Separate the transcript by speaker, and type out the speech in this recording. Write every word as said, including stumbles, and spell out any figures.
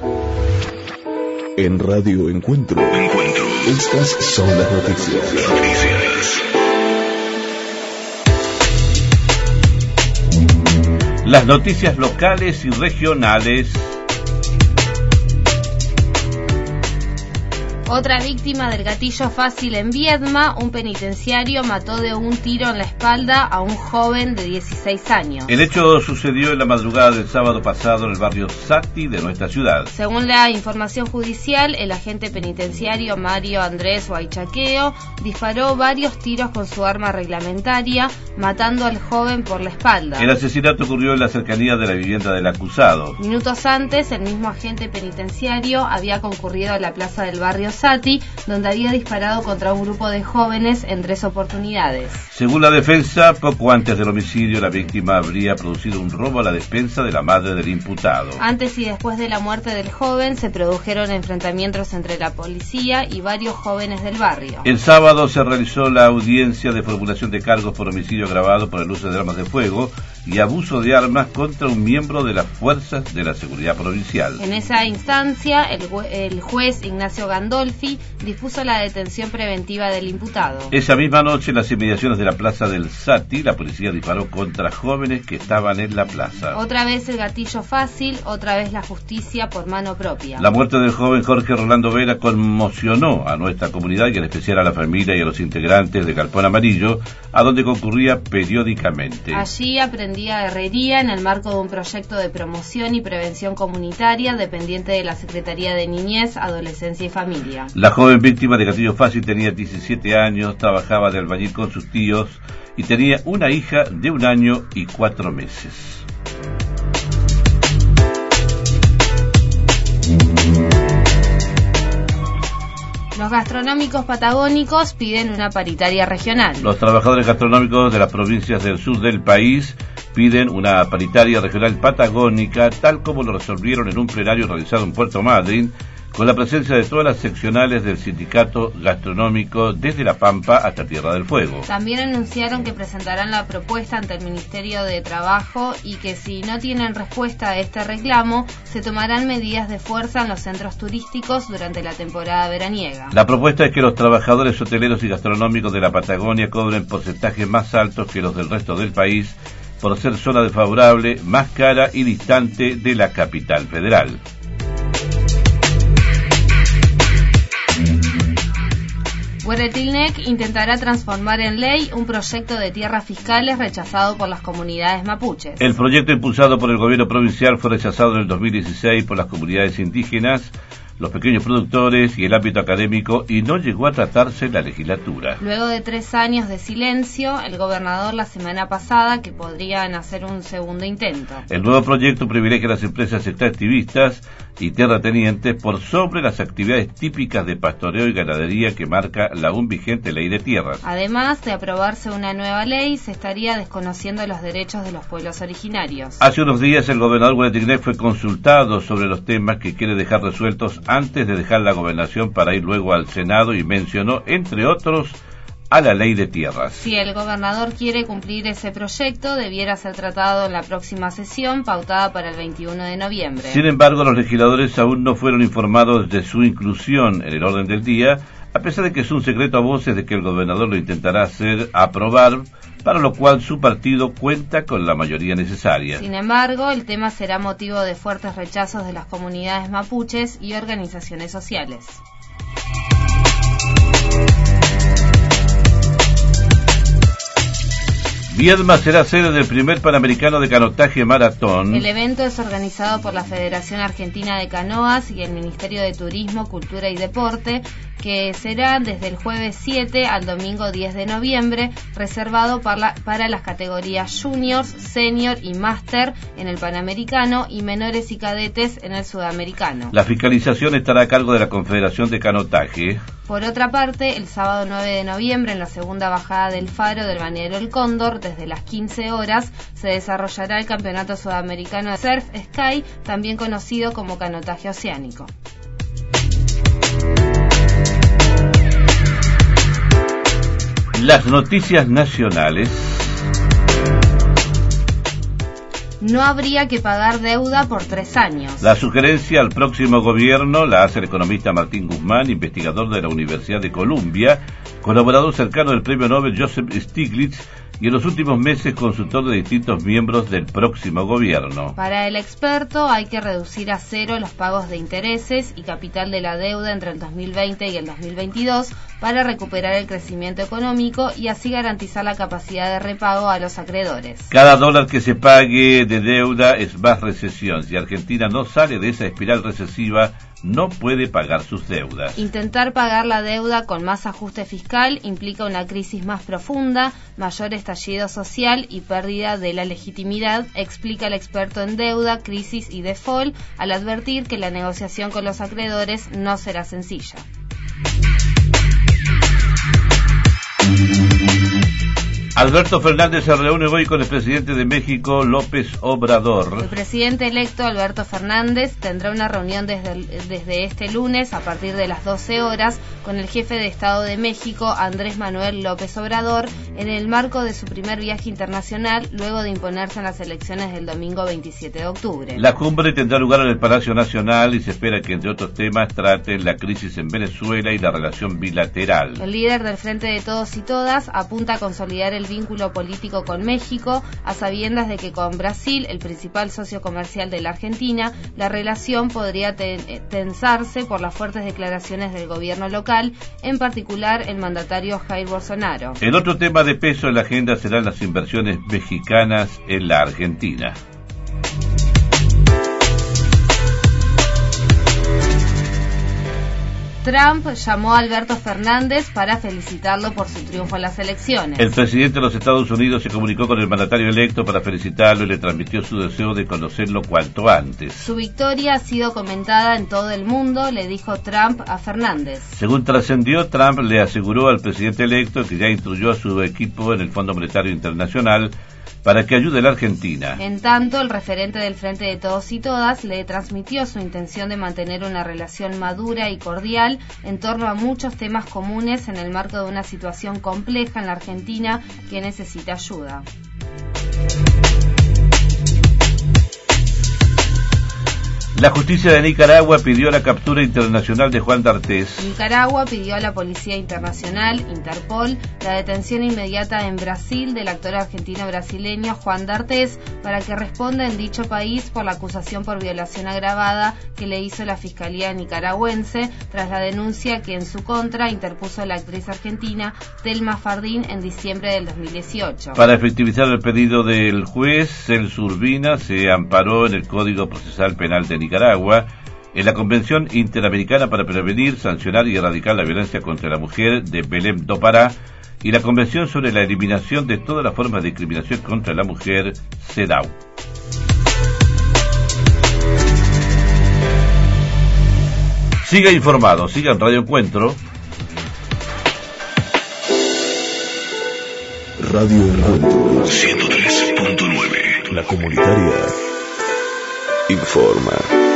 Speaker 1: En Radio Encuentro. Encuentro. Estas son las noticias. Noticias.
Speaker 2: Las noticias locales y regionales.
Speaker 3: Otra víctima del gatillo fácil en Viedma, un penitenciario mató de un tiro en la espalda a un joven de dieciséis años.
Speaker 2: El hecho sucedió en la madrugada del sábado pasado en el barrio Sati de nuestra ciudad.
Speaker 3: Según la información judicial, el agente penitenciario Mario Andrés Huaychaqueo disparó varios tiros con su arma reglamentaria, matando al joven por la espalda.
Speaker 2: El asesinato ocurrió en la cercanía de la vivienda del acusado.
Speaker 3: Minutos antes, el mismo agente penitenciario había concurrido a la plaza del barrio Sati, donde había disparado contra un grupo de jóvenes en tres oportunidades.
Speaker 2: Según la defensa, poco antes del homicidio, la víctima habría producido un robo a la despensa de la madre del imputado.
Speaker 3: Antes y después de la muerte del joven, se produjeron enfrentamientos entre la policía y varios jóvenes del barrio.
Speaker 2: El sábado se realizó la audiencia de formulación de cargos por homicidio agravado por el uso de armas de fuego y abuso de armas contra un miembro de las fuerzas de la seguridad provincial.
Speaker 3: En esa instancia, el, el juez Ignacio Gandolfi dispuso la detención preventiva del imputado.
Speaker 2: Esa misma noche, en las inmediaciones de la plaza del Sati, la policía disparó contra jóvenes que estaban en la plaza.
Speaker 3: Otra vez el gatillo fácil, otra vez la justicia por mano propia.
Speaker 2: La muerte del joven Jorge Rolando Vera conmocionó a nuestra comunidad y en especial a la familia y a los integrantes de Galpón Amarillo, a donde concurría periódicamente.
Speaker 3: Allí aprendía herrería en el marco de un proyecto de promoción y prevención comunitaria dependiente de la Secretaría de Niñez, Adolescencia y Familia.
Speaker 2: La joven víctima de gatillo fácil tenía diecisiete años, trabajaba de albañil con sus tíos y tenía una hija de un año y cuatro meses.
Speaker 3: Los gastronómicos patagónicos piden una paritaria regional.
Speaker 2: Los trabajadores gastronómicos de las provincias del sur del país piden una paritaria regional patagónica, tal como lo resolvieron en un plenario realizado en Puerto Madryn, con la presencia de todas las seccionales del sindicato gastronómico desde La Pampa hasta Tierra del Fuego.
Speaker 3: También anunciaron que presentarán la propuesta ante el Ministerio de Trabajo y que si no tienen respuesta a este reclamo, se tomarán medidas de fuerza en los centros turísticos durante la temporada veraniega.
Speaker 2: La propuesta es que los trabajadores hoteleros y gastronómicos de la Patagonia cobren porcentajes más altos que los del resto del país por ser zona desfavorable, más cara y distante de la capital federal.
Speaker 3: Hueretilnec intentará transformar en ley un proyecto de tierras fiscales rechazado por las comunidades mapuches.
Speaker 2: El proyecto impulsado por el gobierno provincial fue rechazado en el dos mil dieciséis por las comunidades indígenas, los pequeños productores y el ámbito académico y no llegó a tratarse en la legislatura.
Speaker 3: Luego de tres años de silencio, el gobernador la semana pasada que podrían hacer un segundo intento.
Speaker 2: El nuevo proyecto privilegia a las empresas extractivistas y terratenientes por sobre las actividades típicas de pastoreo y ganadería que marca la aún vigente ley de tierras.
Speaker 3: Además de aprobarse una nueva ley, se estaría desconociendo los derechos de los pueblos originarios.
Speaker 2: Hace unos días el gobernador Hueretilnec fue consultado sobre los temas que quiere dejar resueltos antes de dejar la gobernación para ir luego al Senado y mencionó, entre otros, a la ley de tierras.
Speaker 3: Si el gobernador quiere cumplir ese proyecto, debiera ser tratado en la próxima sesión, pautada para el veintiuno de noviembre.
Speaker 2: Sin embargo, los legisladores aún no fueron informados de su inclusión en el orden del día, a pesar de que es un secreto a voces de que el gobernador lo intentará hacer aprobar, para lo cual su partido cuenta con la mayoría necesaria.
Speaker 3: Sin embargo, el tema será motivo de fuertes rechazos de las comunidades mapuches y organizaciones sociales.
Speaker 2: Viedma será sede del primer Panamericano de Canotaje Maratón.
Speaker 3: El evento es organizado por la Federación Argentina de Canoas y el Ministerio de Turismo, Cultura y Deporte, que será desde el jueves siete al domingo diez de noviembre, reservado para, la, para las categorías Juniors, Senior y Master en el Panamericano y Menores y Cadetes en el Sudamericano.
Speaker 2: La fiscalización estará a cargo de la Confederación de Canotaje.
Speaker 3: Por otra parte, el sábado nueve de noviembre, en la segunda bajada del Faro del Balneario El Cóndor, desde las quince horas, se desarrollará el Campeonato Sudamericano de Surf Sky, también conocido como canotaje oceánico. Las noticias nacionales. no habría que pagar deuda por tres años.
Speaker 2: La sugerencia al próximo gobierno la hace el economista Martín Guzmán, investigador de la Universidad de Columbia, colaborador cercano del premio Nobel Joseph Stiglitz y en los últimos meses consultor de distintos miembros del próximo gobierno.
Speaker 3: Para el experto hay que reducir a cero los pagos de intereses y capital de la deuda entre el dos mil veinte y el dos mil veintidós para recuperar el crecimiento económico y así garantizar la capacidad de repago a los acreedores.
Speaker 2: Cada dólar que se pague de deuda es más recesión. Si Argentina no sale de esa espiral recesiva, no puede pagar sus deudas.
Speaker 3: Intentar pagar la deuda con más ajuste fiscal implica una crisis más profunda, mayor estallido social y pérdida de la legitimidad, explica el experto en deuda, crisis y default, al advertir que la negociación con los acreedores no será sencilla.
Speaker 2: Alberto Fernández se reúne hoy con el presidente de México, López Obrador.
Speaker 3: El presidente electo, Alberto Fernández, tendrá una reunión desde, el, desde este lunes a partir de las doce horas con el jefe de Estado de México, Andrés Manuel López Obrador, en el marco de su primer viaje internacional, luego de imponerse en las elecciones del domingo veintisiete de octubre.
Speaker 2: La cumbre tendrá lugar en el Palacio Nacional y se espera que, entre otros temas, traten la crisis en Venezuela y la relación bilateral.
Speaker 3: El líder del Frente de Todos y Todas apunta a consolidar el vínculo político con México, a sabiendas de que con Brasil, el principal socio comercial de la Argentina, la relación podría ten- tensarse por las fuertes declaraciones del gobierno local, en particular el mandatario Jair Bolsonaro.
Speaker 2: El otro tema de peso en la agenda serán las inversiones mexicanas en la Argentina.
Speaker 3: Trump llamó a Alberto Fernández para felicitarlo por su triunfo en las elecciones.
Speaker 2: El presidente de los Estados Unidos se comunicó con el mandatario electo para felicitarlo y le transmitió su deseo de conocerlo cuanto antes.
Speaker 3: Su victoria ha sido comentada en todo el mundo, le dijo Trump a Fernández.
Speaker 2: Según trascendió, Trump le aseguró al presidente electo que ya instruyó a su equipo en el Fondo Monetario Internacional para que ayude a la Argentina.
Speaker 3: En tanto, el referente del Frente de Todos y Todas le transmitió su intención de mantener una relación madura y cordial en torno a muchos temas comunes en el marco de una situación compleja en la Argentina que necesita ayuda.
Speaker 2: La justicia de Nicaragua pidió la captura internacional de Juan D'Artés.
Speaker 3: Nicaragua pidió a la Policía Internacional, Interpol, la detención inmediata en Brasil del actor argentino-brasileño Juan D'Artés para que responda en dicho país por la acusación por violación agravada que le hizo la Fiscalía nicaragüense tras la denuncia que en su contra interpuso la actriz argentina Thelma Fardín en diciembre del dos mil dieciocho.
Speaker 2: Para efectivizar el pedido del juez, Celso Urbina se amparó en el Código Procesal Penal de Nicaragua, en la Convención Interamericana para Prevenir, Sancionar y Erradicar la Violencia contra la Mujer de Belém do Pará y la Convención sobre la Eliminación de todas las formas de discriminación contra la mujer, CEDAW. Siga informado, siga en Radio Encuentro.
Speaker 1: Radio Encuentro ciento tres punto nueve. La comunitaria informa.